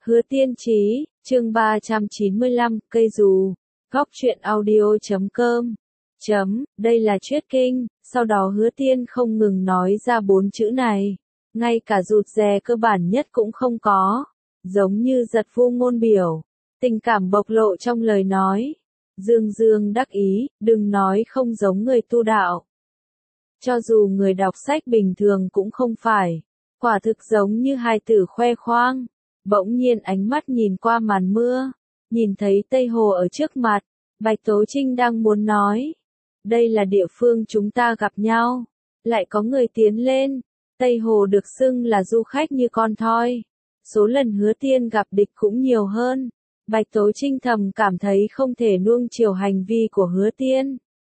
Hứa Tiên Chí, chương 395, cây dù. Góc truyện audio.com. Đây là Triết Kinh, sau đó Hứa Tiên không ngừng nói ra 4 chữ này. Ngay cả rụt rè cơ bản nhất cũng không có. Giống như giật vô ngôn biểu. Tình cảm bộc lộ trong lời nói. Dương dương đắc ý, đừng nói không giống người tu đạo. Cho dù người đọc sách bình thường cũng không phải. Quả thực giống như hài tử khoe khoang. Bỗng nhiên ánh mắt nhìn qua màn mưa, nhìn thấy Tây Hồ ở trước mặt, Bạch Tố Trinh đang muốn nói. Đây là địa phương chúng ta gặp nhau. Lại có người tiến lên. Tây Hồ được xưng là du khách như con thoi. Số lần Hứa Tiên gặp địch cũng nhiều hơn. Bạch Tố Trinh thầm cảm thấy không thể nuông chiều hành vi của Hứa Tiên.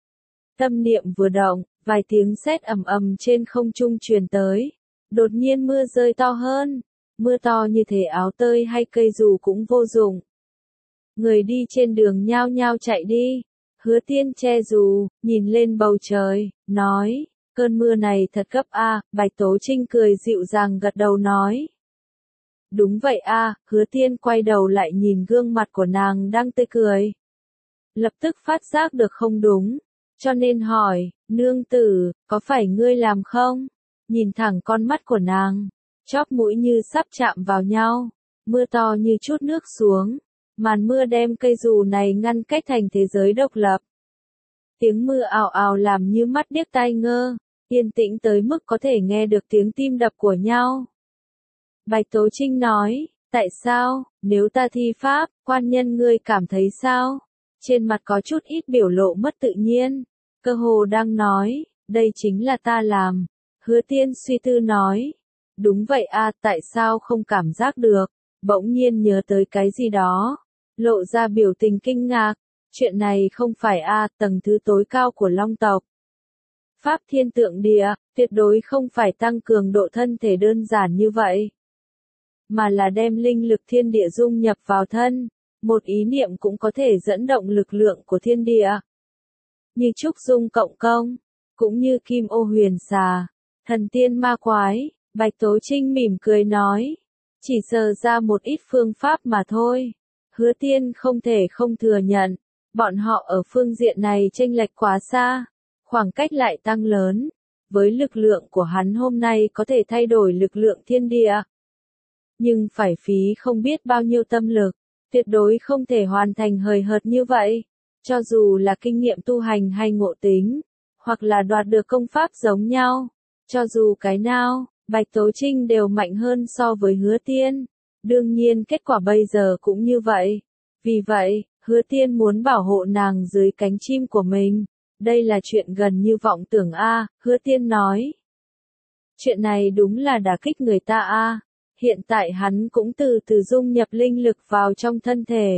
Tâm niệm vừa động, vài tiếng sét ầm ầm trên không trung truyền tới. Đột nhiên mưa rơi to hơn. Mưa to như thể áo tơi hay cây dù cũng vô dụng. Người đi trên đường nhao nhao chạy đi. Hứa Tiên che dù, nhìn lên bầu trời, nói, cơn mưa này thật gấp a. Bạch Tố Trinh cười dịu dàng gật đầu nói. Đúng vậy a. Hứa Tiên quay đầu lại nhìn gương mặt của nàng đang tươi cười. Lập tức phát giác được không đúng, cho nên hỏi, nương tử, có phải ngươi làm không? Nhìn thẳng con mắt của nàng. Chóp mũi như sắp chạm vào nhau, mưa to như chút nước xuống, màn mưa đem cây dù này ngăn cách thành thế giới độc lập. Tiếng mưa ào ào làm như mắt điếc tai ngơ, yên tĩnh tới mức có thể nghe được tiếng tim đập của nhau. Bạch Tố Trinh nói, tại sao, nếu ta thi pháp, quan nhân ngươi cảm thấy sao? Trên mặt có chút ít biểu lộ mất tự nhiên, cơ hồ đang nói, đây chính là ta làm. Hứa Tiên suy tư nói. Đúng vậy a, tại sao không cảm giác được, bỗng nhiên nhớ tới cái gì đó, lộ ra biểu tình kinh ngạc, chuyện này không phải tầng thứ tối cao của Long tộc. Pháp thiên tượng địa, tuyệt đối không phải tăng cường độ thân thể đơn giản như vậy, mà là đem linh lực thiên địa dung nhập vào thân, một ý niệm cũng có thể dẫn động lực lượng của thiên địa. Như trúc dung cộng công, cũng như kim ô huyền xà, thần tiên ma quái. Bạch Tố Trinh mỉm cười nói, chỉ sờ ra một ít phương pháp mà thôi. Hứa Tiên không thể không thừa nhận, bọn họ ở phương diện này chênh lệch quá xa, khoảng cách lại tăng lớn. Với lực lượng của hắn hôm nay có thể thay đổi lực lượng thiên địa, nhưng phải phí không biết bao nhiêu tâm lực, tuyệt đối không thể hoàn thành hời hợt như vậy. Cho dù là kinh nghiệm tu hành hay ngộ tính, hoặc là đoạt được công pháp giống nhau, cho dù cái nào, Bạch Tố Trinh đều mạnh hơn so với Hứa Tiên. Đương nhiên kết quả bây giờ cũng như vậy. Vì vậy, Hứa Tiên muốn bảo hộ nàng dưới cánh chim của mình. Đây là chuyện gần như vọng tưởng a. Hứa Tiên nói. Chuyện này đúng là đả kích người ta a. Hiện tại hắn cũng từ từ dung nhập linh lực vào trong thân thể.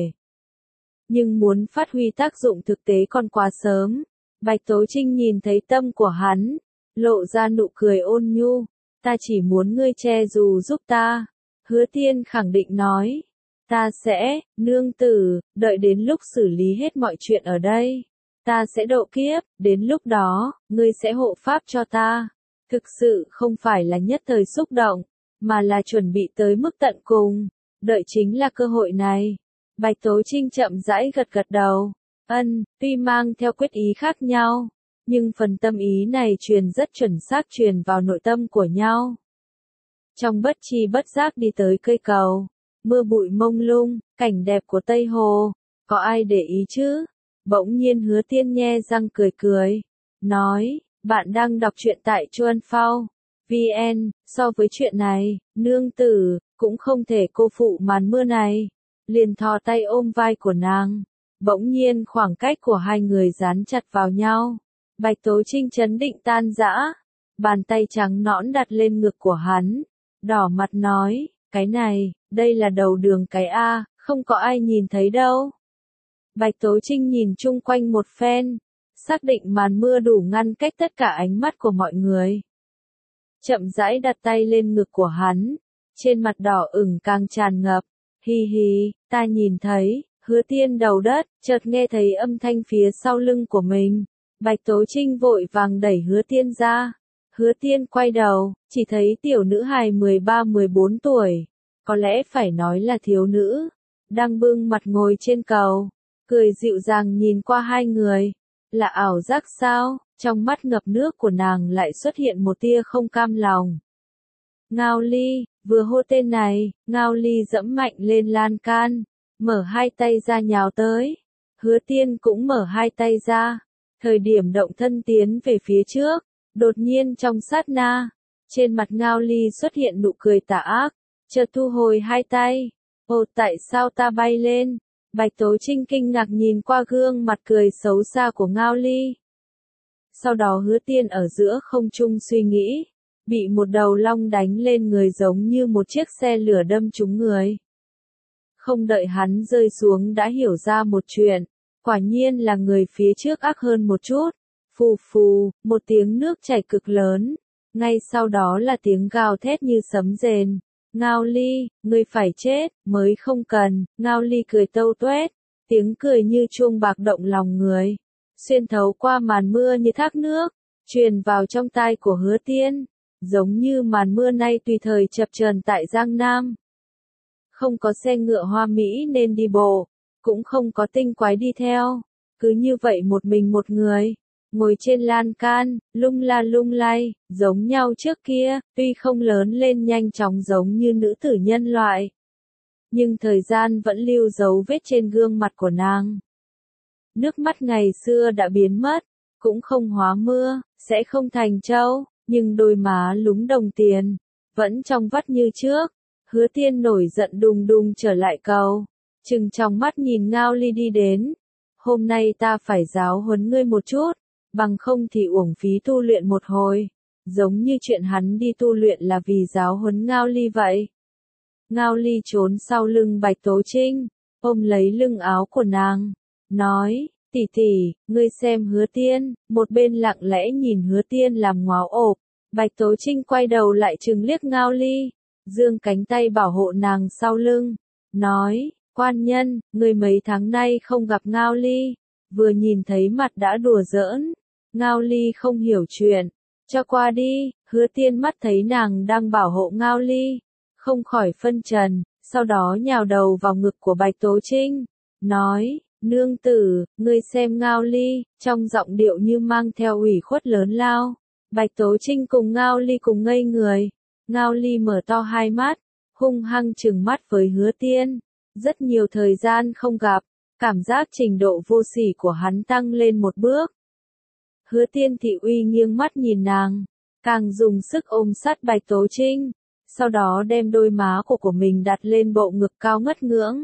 Nhưng muốn phát huy tác dụng thực tế còn quá sớm. Bạch Tố Trinh nhìn thấy tâm của hắn, lộ ra nụ cười ôn nhu. Ta chỉ muốn ngươi che dù giúp ta. Hứa Tiên khẳng định nói. Ta sẽ, nương tử, đợi đến lúc xử lý hết mọi chuyện ở đây. Ta sẽ độ kiếp, đến lúc đó, ngươi sẽ hộ pháp cho ta. Thực sự không phải là nhất thời xúc động, mà là chuẩn bị tới mức tận cùng. Đợi chính là cơ hội này. Bạch Tố Trinh chậm rãi gật gật đầu. Tuy mang theo quyết ý khác nhau. Nhưng phần tâm ý này truyền rất chuẩn xác truyền vào nội tâm của nhau. Trong bất tri bất giác đi tới cây cầu, mưa bụi mông lung, cảnh đẹp của Tây Hồ, có ai để ý chứ? Bỗng nhiên Hứa Tiên nhe răng cười cười, nói, bạn đang đọc truyện tại Chuan Phao, VN, so với chuyện này, nương tử, cũng không thể cô phụ màn mưa này. Liền thò tay ôm vai của nàng, bỗng nhiên khoảng cách của hai người dán chặt vào nhau. Bạch Tố Trinh chấn định tan rã, bàn tay trắng nõn đặt lên ngực của hắn, đỏ mặt nói, cái này, đây là đầu đường cái A, không có ai nhìn thấy đâu. Bạch Tố Trinh nhìn chung quanh một phen, xác định màn mưa đủ ngăn cách tất cả ánh mắt của mọi người. Chậm rãi đặt tay lên ngực của hắn, trên mặt đỏ ửng càng tràn ngập, hi hi, ta nhìn thấy. Hứa Tiên đầu đất, chợt nghe thấy âm thanh phía sau lưng của mình. Bạch Tố Trinh vội vàng đẩy Hứa Tiên ra. Hứa Tiên quay đầu, chỉ thấy tiểu nữ hài 13-14 tuổi. có lẽ phải nói là thiếu nữ, đang bưng mặt ngồi trên cầu, cười dịu dàng nhìn qua hai người. Là ảo giác sao? Trong mắt ngập nước của nàng lại xuất hiện một tia không cam lòng. Ngao Ly, vừa hô tên này, Ngao Ly dẫm mạnh lên lan can, mở hai tay ra nhào tới. Hứa Tiên cũng mở hai tay ra, thời điểm động thân tiến về phía trước, đột nhiên trong sát na, trên mặt Ngao Ly xuất hiện nụ cười tà ác, chợt thu hồi hai tay. Ồ, tại sao ta bay lên? Bạch Tố Trinh kinh ngạc nhìn qua gương mặt cười xấu xa của Ngao Ly. Sau đó Hứa Tiên ở giữa không trung suy nghĩ, bị một đầu long đánh lên người giống như một chiếc xe lửa đâm trúng người. Không đợi hắn rơi xuống đã hiểu ra một chuyện, quả nhiên là người phía trước ác hơn một chút. Phù phù, một tiếng nước chảy cực lớn, ngay sau đó là tiếng gào thét như sấm rền. Ngao Ly, ngươi phải chết, mới không cần. Ngao Ly cười tâu tuét, tiếng cười như chuông bạc động lòng người, xuyên thấu qua màn mưa như thác nước, truyền vào trong tai của Hứa Tiên, giống như màn mưa nay tùy thời chập chờn tại Giang Nam. Không có xe ngựa hoa mỹ nên đi bộ, cũng không có tinh quái đi theo, cứ như vậy một mình một người, ngồi trên lan can, lung la lung lay, giống nhau trước kia, tuy không lớn lên nhanh chóng giống như nữ tử nhân loại. Nhưng thời gian vẫn lưu dấu vết trên gương mặt của nàng. Nước mắt ngày xưa đã biến mất, cũng không hóa mưa, sẽ không thành trâu, nhưng đôi má lúng đồng tiền, vẫn trong vắt như trước. Hứa Tiên nổi giận đùng đùng trở lại cầu, trừng trong mắt nhìn Ngao Ly đi đến. Hôm nay ta phải giáo huấn ngươi một chút, bằng không thì uổng phí tu luyện một hồi, giống như chuyện hắn đi tu luyện là vì giáo huấn Ngao Ly vậy. Ngao Ly trốn sau lưng Bạch Tố Trinh, ôm lấy lưng áo của nàng, nói, tỷ tỷ, ngươi xem Hứa Tiên, một bên lặng lẽ nhìn Hứa Tiên làm ngáo ộp. Bạch Tố Trinh quay đầu lại trừng liếc Ngao Ly, giương cánh tay bảo hộ nàng sau lưng, nói, quan nhân, ngươi mấy tháng nay không gặp Ngao Ly, vừa nhìn thấy mặt đã đùa giỡn. Ngao Ly không hiểu chuyện, cho qua đi. Hứa Tiên mắt thấy nàng đang bảo hộ Ngao Ly, không khỏi phân trần, sau đó nhào đầu vào ngực của Bạch Tố Trinh, nói, nương tử, ngươi xem Ngao Ly, trong giọng điệu như mang theo ủy khuất lớn lao. Bạch Tố Trinh cùng Ngao Ly cùng ngây người, Ngao Ly mở to hai mắt, hung hăng trừng mắt với Hứa Tiên. Rất nhiều thời gian không gặp, cảm giác trình độ vô sỉ của hắn tăng lên một bước. Hứa Tiên thị uy nghiêng mắt nhìn nàng, càng dùng sức ôm sát Bạch Tố Trinh, sau đó đem đôi má của mình đặt lên bộ ngực cao ngất ngưỡng.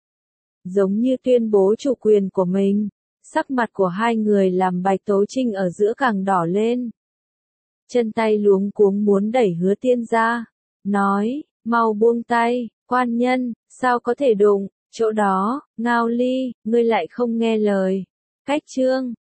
Giống như tuyên bố chủ quyền của mình, sắc mặt của hai người làm Bạch Tố Trinh ở giữa càng đỏ lên. Chân tay luống cuống muốn đẩy Hứa Tiên ra, nói, mau buông tay, quan nhân, sao có thể đụng, chỗ đó, Ngao Ly, ngươi lại không nghe lời. Cách chương